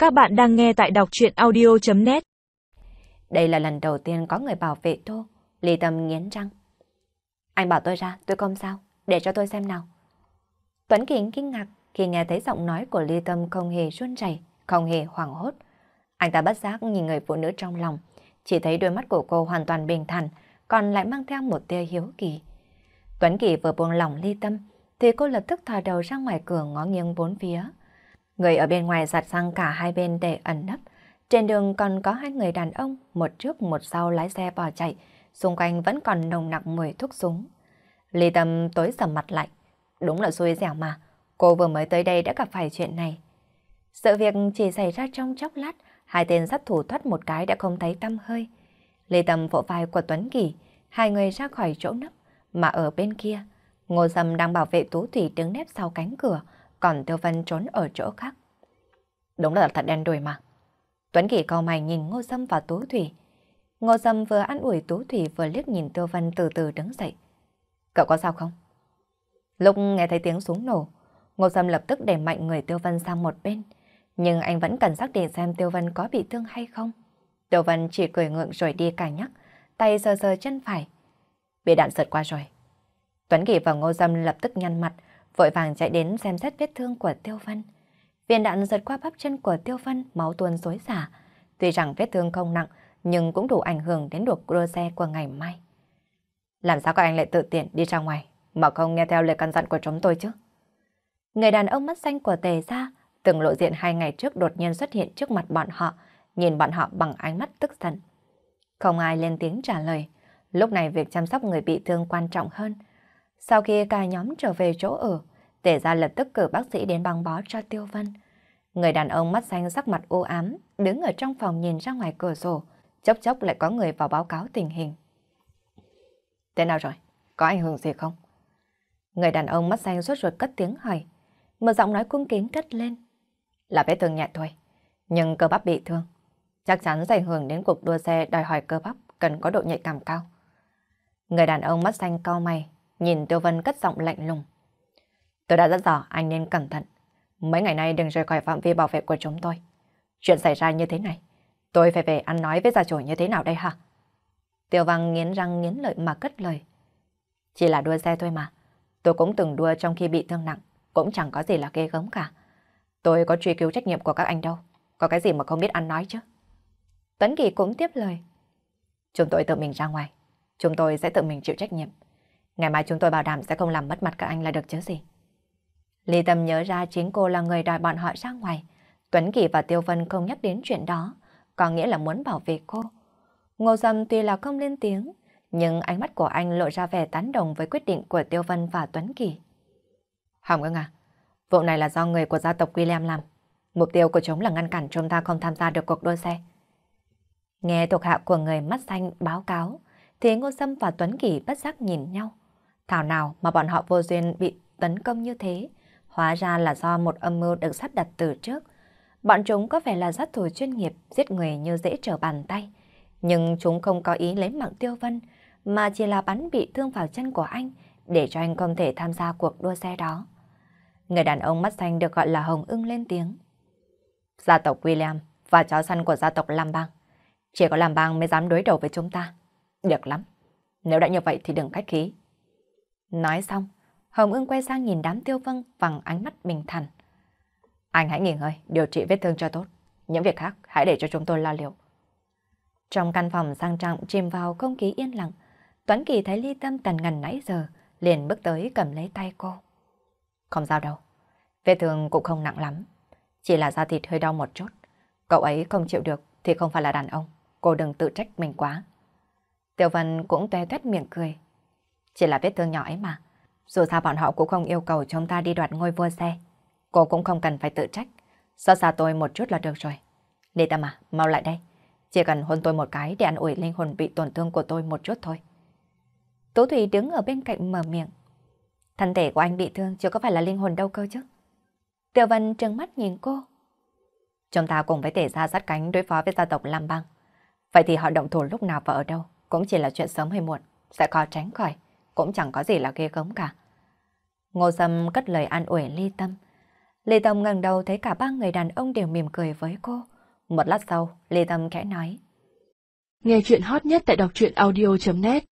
Các bạn đang nghe tại đọc truyện audio.net. Đây là lần đầu tiên có người bảo vệ Tô. Ly Tâm nghiến răng. Anh bảo tôi ra, tôi không sao, để cho tôi xem nào. Tuấn Kiệt kinh ngạc khi nghe thấy giọng nói của Ly Tâm không hề run rẩy, không hề hoảng hốt. Anh ta bất giác nhìn người phụ nữ trong lòng, chỉ thấy đôi mắt của cô hoàn toàn bình thản, còn lại mang theo một tia hiếu kỳ. Tuấn Kiệt vừa buông lỏng Ly Tâm, thì cô lập tức thò đầu ra ngoài cửa ngó nghiêng bốn phía. Người ở bên ngoài giặt răng cả hai bên để ẩn nấp. Trên đường còn có hai người đàn ông, một trước một sau lái xe bỏ chạy, xung quanh vẫn còn nồng nặc mùi thuốc súng. Ly Tâm tối sầm mặt lại. Đúng là xui xẻo mà, cô vừa mới tới đây đã gặp phải chuyện này. Sự việc chỉ xảy ra trong chốc lát, hai tên sát thủ thoát một cái đã không thấy tăm hơi. Ly Tâm vỗ vai của Tuấn Kỳ, hai người ra khỏi chỗ nấp, mà ở bên kia, Ngô Sâm đang bảo vệ Tú Thủy đứng nép sau cánh cửa, còn Tiêu Vân trốn ở chỗ khác. Đúng là thật đen đủi mà. Tuấn Kỳ cau mày nhìn Ngô Sâm và Tú Thủy. Ngô Sâm vừa an ủi Tú Thủy vừa liếc nhìn Tiêu Vân từ từ đứng dậy. Cậu có sao không? Lúc nghe thấy tiếng súng nổ, Ngô Sâm lập tức đẩy mạnh người Tiêu Vân sang một bên. Nhưng anh vẫn cần xác định xem Tiêu Vân có bị thương hay không. Tiêu Vân chỉ cười ngượng rồi đi cài nhắc, tay sờ sờ chân phải. Bị đạn sượt qua rồi. Tuấn Kỳ và Ngô Sâm lập tức nhăn mặt, vội vàng chạy đến xem xét vết thương của Tiêu Vân. Viên đạn giật qua bắp chân của Tiêu Vân, máu tuôn xối xả. Tuy rằng vết thương không nặng, nhưng cũng đủ ảnh hưởng đến cuộc đua xe của ngày mai. Làm sao các anh lại tự tiện đi ra ngoài, mà không nghe theo lời căn dặn của chúng tôi chứ? Người đàn ông mắt xanh của Tề gia, từng lộ diện 2 ngày trước đột nhiên xuất hiện trước mặt bọn họ, nhìn bọn họ bằng ánh mắt tức giận. Không ai lên tiếng trả lời, lúc này việc chăm sóc người bị thương quan trọng hơn. Sau khi cả nhóm trở về chỗ ở, Tề gia lập tức cử bác sĩ đến băng bó cho Tiêu Vân. Người đàn ông mắt xanh sắc mặt u ám, đứng ở trong phòng nhìn ra ngoài cửa sổ, chốc chốc lại có người vào báo cáo tình hình. Thế nào rồi? Có ảnh hưởng gì không? Người đàn ông mắt xanh sốt ruột cất tiếng hỏi, một giọng nói cung kính cất lên. Là vết thương nhẹ thôi, nhưng cơ bắp bị thương. Chắc chắn sẽ ảnh hưởng đến cuộc đua xe đòi hỏi cơ bắp cần có độ nhạy cảm cao. Người đàn ông mắt xanh cau mày, nhìn Tiêu Vân cất giọng lạnh lùng. Tôi đã rất rõ, anh nên cẩn thận. Mấy ngày nay đừng rời khỏi phạm vi bảo vệ của chúng tôi. Chuyện xảy ra như thế này, tôi phải về ăn nói với gia chủ như thế nào đây hả? Tiêu Văn nghiến răng nghiến lợi mà cất lời. Chỉ là đua xe thôi mà. Tôi cũng từng đua trong khi bị thương nặng, cũng chẳng có gì là ghê gớm cả. Tôi có truy cứu trách nhiệm của các anh đâu. Có cái gì mà không biết ăn nói chứ? Tuấn Kỳ cũng tiếp lời. Chúng tôi tự mình ra ngoài. Chúng tôi sẽ tự mình chịu trách nhiệm. Ngày mai chúng tôi bảo đảm sẽ không làm mất mặt các anh là được chứ gì. Ly Tâm nhớ ra chính cô là người đòi bọn họ ra ngoài. Tuấn Kỳ và Tiêu Vân không nhắc đến chuyện đó, có nghĩa là muốn bảo vệ cô. Ngô Sâm tuy là không lên tiếng, nhưng ánh mắt của anh lộ ra vẻ tán đồng với quyết định của Tiêu Vân và Tuấn Kỳ. Hồng Ưng à, vụ này là do người của gia tộc William làm. Mục tiêu của chúng là ngăn cản chúng ta không tham gia được cuộc đua xe. Nghe thuộc hạ của người mắt xanh báo cáo, thì Ngô Sâm và Tuấn Kỳ bất giác nhìn nhau. Thảo nào mà bọn họ vô duyên bị tấn công như thế, hóa ra là do một âm mưu được sắp đặt từ trước. Bọn chúng có vẻ là sát thủ chuyên nghiệp, giết người như dễ trở bàn tay. Nhưng chúng không có ý lấy mạng Tiêu Vân, mà chỉ là bắn bị thương vào chân của anh, để cho anh không thể tham gia cuộc đua xe đó. Người đàn ông mắt xanh được gọi là Hồng Ưng lên tiếng. Gia tộc William và chó săn của gia tộc Lam Bang. Chỉ có Lam Bang mới dám đối đầu với chúng ta. Được lắm. Nếu đã như vậy thì đừng khách khí. Nói xong, Hồng Ưng quay sang nhìn đám Tiêu Vân bằng ánh mắt bình thản. Anh hãy nghỉ ngơi, điều trị vết thương cho tốt. Những việc khác hãy để cho chúng tôi lo liệu. Trong căn phòng sang trọng chìm vào không khí yên lặng, Tuấn Kỳ thấy Ly Tâm tần ngần nãy giờ, liền bước tới cầm lấy tay cô. Không sao đâu, vết thương cũng không nặng lắm, chỉ là da thịt hơi đau một chút. Cậu ấy không chịu được thì không phải là đàn ông, cô đừng tự trách mình quá. Tiêu Vân cũng toe toét miệng cười. Chỉ là vết thương nhỏ ấy mà, dù sao bọn họ cũng không yêu cầu chúng ta đi đoạt ngôi vua xe. Cô cũng không cần phải tự trách, xót xa tôi một chút là được rồi. Ly Tâm à, mau lại đây. Chỉ cần hôn tôi một cái để an ủi linh hồn bị tổn thương của tôi một chút thôi. Tú Thủy đứng ở bên cạnh mở miệng. Thân thể của anh bị thương chứ có phải là linh hồn đâu cơ chứ. Tiêu Vân trừng mắt nhìn cô. Chúng ta cùng với Tề gia sát cánh đối phó với gia tộc Lam Bang. Vậy thì họ động thủ lúc nào và ở đâu cũng chỉ là chuyện sớm hay muộn, sẽ khó tránh khỏi, cũng chẳng có gì là ghê gớm cả. Ngô Sâm cất lời an ủi Ly Tâm. Lê Tâm ngẩng đầu thấy cả ba người đàn ông đều mỉm cười với cô. Một lát sau, Lê Tâm khẽ nói. Nghe chuyện hot nhất tại đọc truyện audio.net